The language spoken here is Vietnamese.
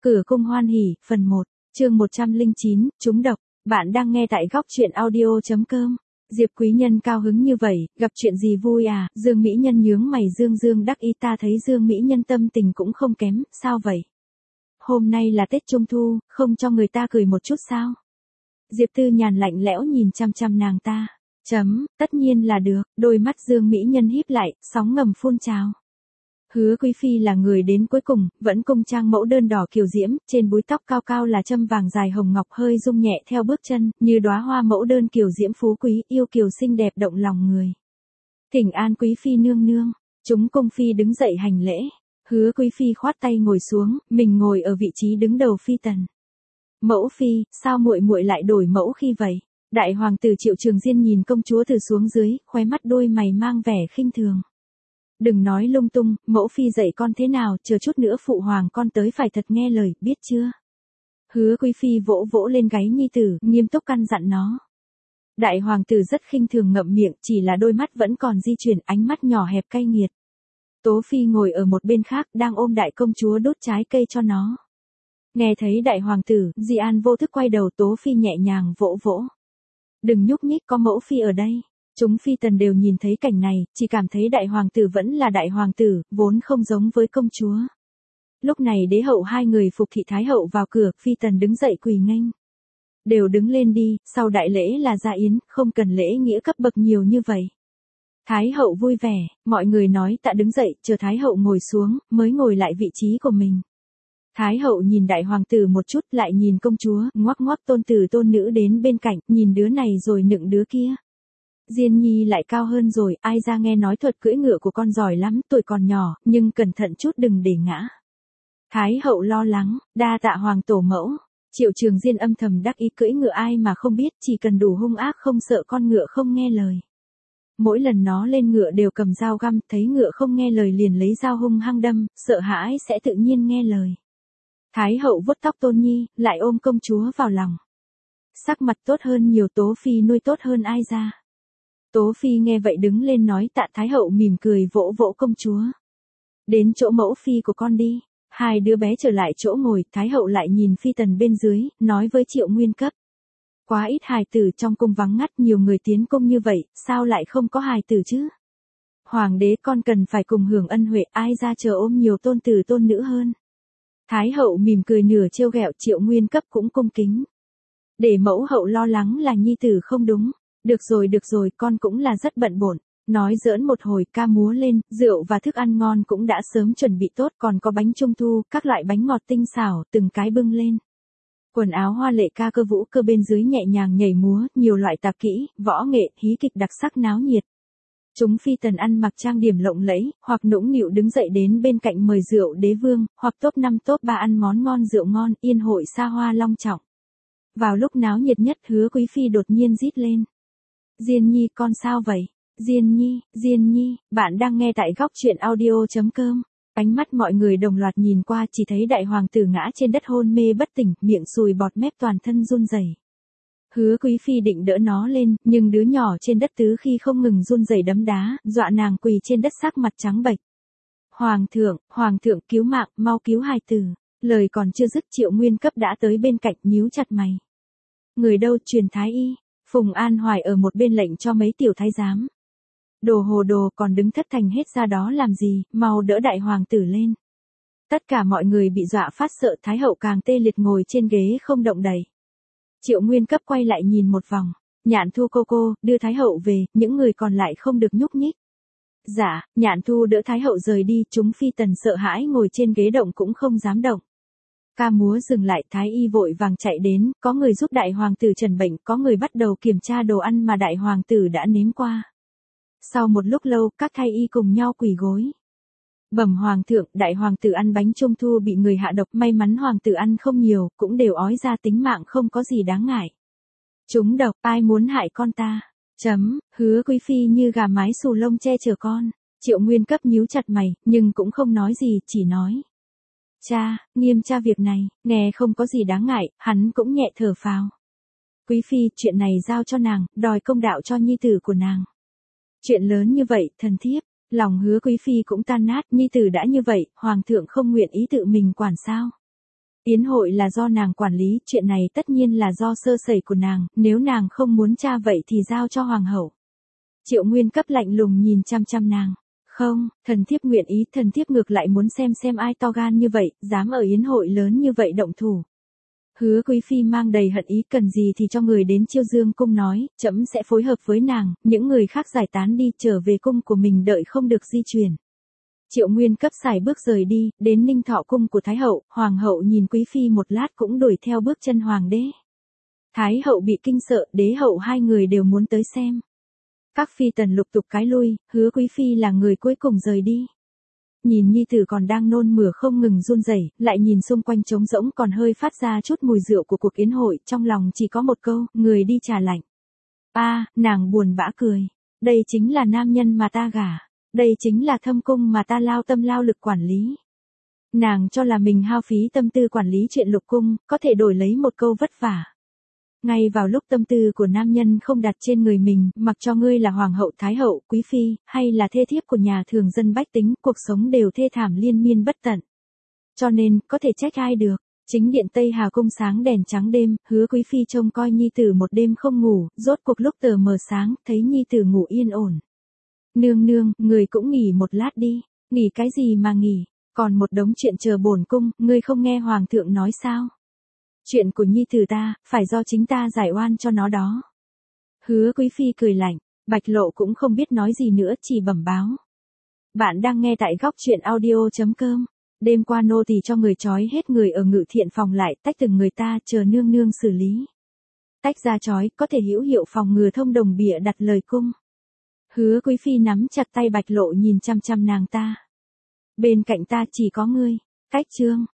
Cửa cung hoan hỉ, phần 1, chương 109, trúng độc. Bạn đang nghe tại góc truyện audio.com. Diệp Quý Nhân cao hứng như vậy, gặp chuyện gì vui à? Dương Mỹ Nhân nhướng mày Dương đắc ý, ta thấy Dương Mỹ Nhân tâm tình cũng không kém, sao vậy? Hôm nay là Tết Trung Thu, không cho người ta cười một chút sao? Diệp Tư Nhàn lạnh lẽo nhìn chăm chăm nàng ta. Tất nhiên là được, đôi mắt Dương Mỹ Nhân híp lại, sóng ngầm phun trào. Hứa Quý Phi là người đến cuối cùng, vẫn cung trang mẫu đơn đỏ kiều diễm, trên búi tóc cao cao là châm vàng dài hồng ngọc hơi rung nhẹ theo bước chân, như đóa hoa mẫu đơn kiều diễm phú quý, yêu kiều xinh đẹp động lòng người. Thỉnh an Quý Phi nương nương, chúng cung phi đứng dậy hành lễ. Hứa Quý Phi khoát tay ngồi xuống, mình ngồi ở vị trí đứng đầu phi tần. Mẫu phi, sao muội muội lại đổi mẫu khi vậy? Đại hoàng tử Triệu Trường Diên nhìn công chúa từ xuống dưới, khóe mắt đôi mày mang vẻ khinh thường. Đừng nói lung tung, mẫu phi dạy con thế nào, chờ chút nữa phụ hoàng con tới phải thật nghe lời, biết chưa? Hứa Quý Phi vỗ vỗ lên gáy nhi tử, nghiêm túc căn dặn nó. Đại hoàng tử rất khinh thường ngậm miệng, chỉ là đôi mắt vẫn còn di chuyển, ánh mắt nhỏ hẹp cay nghiệt. Tố Phi ngồi ở một bên khác, đang ôm đại công chúa đốt trái cây cho nó. Nghe thấy đại hoàng tử, Di An vô thức quay đầu, Tố Phi nhẹ nhàng vỗ vỗ. Đừng nhúc nhích, có mẫu phi ở đây. Chúng phi tần đều nhìn thấy cảnh này, chỉ cảm thấy đại hoàng tử vẫn là đại hoàng tử, vốn không giống với công chúa. Lúc này đế hậu hai người phục thị thái hậu vào cửa, phi tần đứng dậy quỳ nghênh. Đều đứng lên đi, sau đại lễ là gia yến, không cần lễ nghĩa cấp bậc nhiều như vậy. Thái hậu vui vẻ, mọi người nói tạ đứng dậy, chờ thái hậu ngồi xuống, mới ngồi lại vị trí của mình. Thái hậu nhìn đại hoàng tử một chút, lại nhìn công chúa, ngoắc ngoắc tôn tử tôn nữ đến bên cạnh, nhìn đứa này rồi nựng đứa kia. Diên Nhi lại cao hơn rồi, ai ra nghe nói thuật cưỡi ngựa của con giỏi lắm, tuổi còn nhỏ, nhưng cẩn thận chút đừng để ngã. Thái hậu lo lắng, đa tạ hoàng tổ mẫu. Triệu Trường Diên âm thầm đắc ý, cưỡi ngựa ai mà không biết, chỉ cần đủ hung ác không sợ con ngựa không nghe lời. Mỗi lần nó lên ngựa đều cầm dao găm, thấy ngựa không nghe lời liền lấy dao hung hăng đâm, sợ hãi sẽ tự nhiên nghe lời. Thái hậu vuốt tóc Tôn Nhi, lại ôm công chúa vào lòng. Sắc mặt tốt hơn nhiều, Tố Phi nuôi tốt hơn ai ra. Tố Phi nghe vậy đứng lên nói tạ, Thái hậu mỉm cười vỗ vỗ công chúa. Đến chỗ mẫu phi của con đi. Hai đứa bé trở lại chỗ ngồi, Thái hậu lại nhìn phi tần bên dưới, nói với Triệu Nguyên Cấp. Quá ít hài tử trong cung vắng ngắt, nhiều người tiến cung như vậy, sao lại không có hài tử chứ? Hoàng đế con cần phải cùng hưởng ân huệ, ai ra chờ ôm nhiều tôn tử tôn nữ hơn. Thái hậu mỉm cười nửa trêu ghẹo, Triệu Nguyên Cấp cũng cung kính. Để mẫu hậu lo lắng là nhi tử không đúng. Được rồi, con cũng là rất bận bộn. Nói giỡn một hồi, ca múa lên, rượu và thức ăn ngon cũng đã sớm chuẩn bị tốt, còn có bánh trung thu, các loại bánh ngọt tinh xảo, từng cái bưng lên. Quần áo hoa lệ, ca cơ vũ cơ bên dưới nhẹ nhàng nhảy múa, nhiều loại tạp kỹ, võ nghệ, hí kịch đặc sắc náo nhiệt. Chúng phi tần ăn mặc trang điểm lộng lẫy, hoặc nũng nịu đứng dậy đến bên cạnh mời rượu đế vương, hoặc top 5 top 3 ăn món ngon rượu ngon, yên hội xa hoa long trọng. Vào lúc náo nhiệt nhất, Hứa Quý Phi đột nhiên rít lên. Diên Nhi, con sao vậy? Diên Nhi, bạn đang nghe tại góc truyện audio.com. Ánh mắt mọi người đồng loạt nhìn qua, chỉ thấy đại hoàng tử ngã trên đất hôn mê bất tỉnh, miệng sùi bọt mép, toàn thân run rẩy. Hứa Quý Phi định đỡ nó lên, nhưng đứa nhỏ trên đất tứ khi không ngừng run rẩy đấm đá, dọa nàng quỳ trên đất sắc mặt trắng bệch. Hoàng thượng cứu mạng, mau cứu hài tử. Lời còn chưa dứt, Triệu Nguyên Cấp đã tới bên cạnh, nhíu chặt mày. Người đâu? Truyền thái y. Phùng An Hoài ở một bên lệnh cho mấy tiểu thái giám. Đồ hồ đồ, còn đứng thất thành hết ra đó làm gì, mau đỡ đại hoàng tử lên. Tất cả mọi người bị dọa phát sợ, Thái hậu càng tê liệt ngồi trên ghế không động đậy. Triệu Nguyên Cấp quay lại nhìn một vòng. Nhạn Thu cô, đưa Thái hậu về, những người còn lại không được nhúc nhích. Dạ, Nhạn Thu đỡ Thái hậu rời đi, chúng phi tần sợ hãi ngồi trên ghế động cũng không dám động. Ca múa dừng lại, thái y vội vàng chạy đến, có người giúp đại hoàng tử trần bệnh, có người bắt đầu kiểm tra đồ ăn mà đại hoàng tử đã nếm qua. Sau một lúc lâu, các thái y cùng nhau quỳ gối. Bẩm hoàng thượng, đại hoàng tử ăn bánh trung thu bị người hạ độc, may mắn hoàng tử ăn không nhiều, cũng đều ói ra, tính mạng không có gì đáng ngại. Trúng độc, ai muốn hại con ta? Hứa Quý Phi như gà mái xù lông che chở con. Triệu Nguyên Cấp nhíu chặt mày, nhưng cũng không nói gì, chỉ nói. Cha, nghiêm tra việc này, nghe không có gì đáng ngại, hắn cũng nhẹ thở phào. Quý Phi, chuyện này giao cho nàng, đòi công đạo cho nhi tử của nàng. Chuyện lớn như vậy, thần thiếp, lòng Hứa Quý Phi cũng tan nát, nhi tử đã như vậy, hoàng thượng không nguyện ý tự mình quản sao. Yến hội là do nàng quản lý, chuyện này tất nhiên là do sơ sẩy của nàng, nếu nàng không muốn tra vậy thì giao cho hoàng hậu. Triệu Nguyên Cấp lạnh lùng nhìn chăm chăm nàng. Không, thần thiếp nguyện ý, thần thiếp ngược lại muốn xem ai to gan như vậy, dám ở yến hội lớn như vậy động thủ. Hứa Quý Phi mang đầy hận ý, cần gì thì cho người đến Chiêu Dương cung nói, trẫm sẽ phối hợp với nàng, những người khác giải tán đi, trở về cung của mình đợi không được di chuyển. Triệu Nguyên Cấp xài bước rời đi, đến Ninh Thọ cung của Thái hậu, hoàng hậu nhìn Quý Phi một lát cũng đuổi theo bước chân hoàng đế. Thái hậu bị kinh sợ, đế hậu hai người đều muốn tới xem. Các phi tần lục tục cái lui, Hứa Quý Phi là người cuối cùng rời đi. Nhìn nhi tử còn đang nôn mửa không ngừng run rẩy, lại nhìn xung quanh trống rỗng còn hơi phát ra chút mùi rượu của cuộc yến hội, trong lòng chỉ có một câu, người đi trà lạnh. Nàng buồn bã cười. Đây chính là nam nhân mà ta gả. Đây chính là thâm cung mà ta lao tâm lao lực quản lý. Nàng cho là mình hao phí tâm tư quản lý chuyện lục cung, có thể đổi lấy một câu vất vả. Ngay vào lúc tâm tư của nam nhân không đặt trên người mình, mặc cho ngươi là hoàng hậu, thái hậu, quý phi, hay là thê thiếp của nhà thường dân bách tính, cuộc sống đều thê thảm liên miên bất tận. Cho nên, có thể trách ai được. Chính điện Tây Hà cung sáng đèn trắng đêm, Hứa Quý Phi trông coi nhi tử một đêm không ngủ, rốt cuộc lúc tờ mờ sáng, thấy nhi tử ngủ yên ổn. Nương nương, người cũng nghỉ một lát đi. Nghỉ cái gì mà nghỉ, còn một đống chuyện chờ bổn cung, ngươi không nghe hoàng thượng nói sao? Chuyện của nhi tử ta, phải do chính ta giải oan cho nó đó. Hứa Quý Phi cười lạnh, Bạch Lộ cũng không biết nói gì nữa, chỉ bẩm báo. Bạn đang nghe tại góc truyện audio.com. Đêm qua nô tỳ cho người trói hết người ở Ngự Thiện phòng lại, tách từng người ta, chờ nương nương xử lý. Tách ra trói, có thể hữu hiệu phòng ngừa thông đồng bịa đặt lời cung. Hứa Quý Phi nắm chặt tay Bạch Lộ nhìn chăm chăm nàng ta. Bên cạnh ta chỉ có ngươi. Cách chương.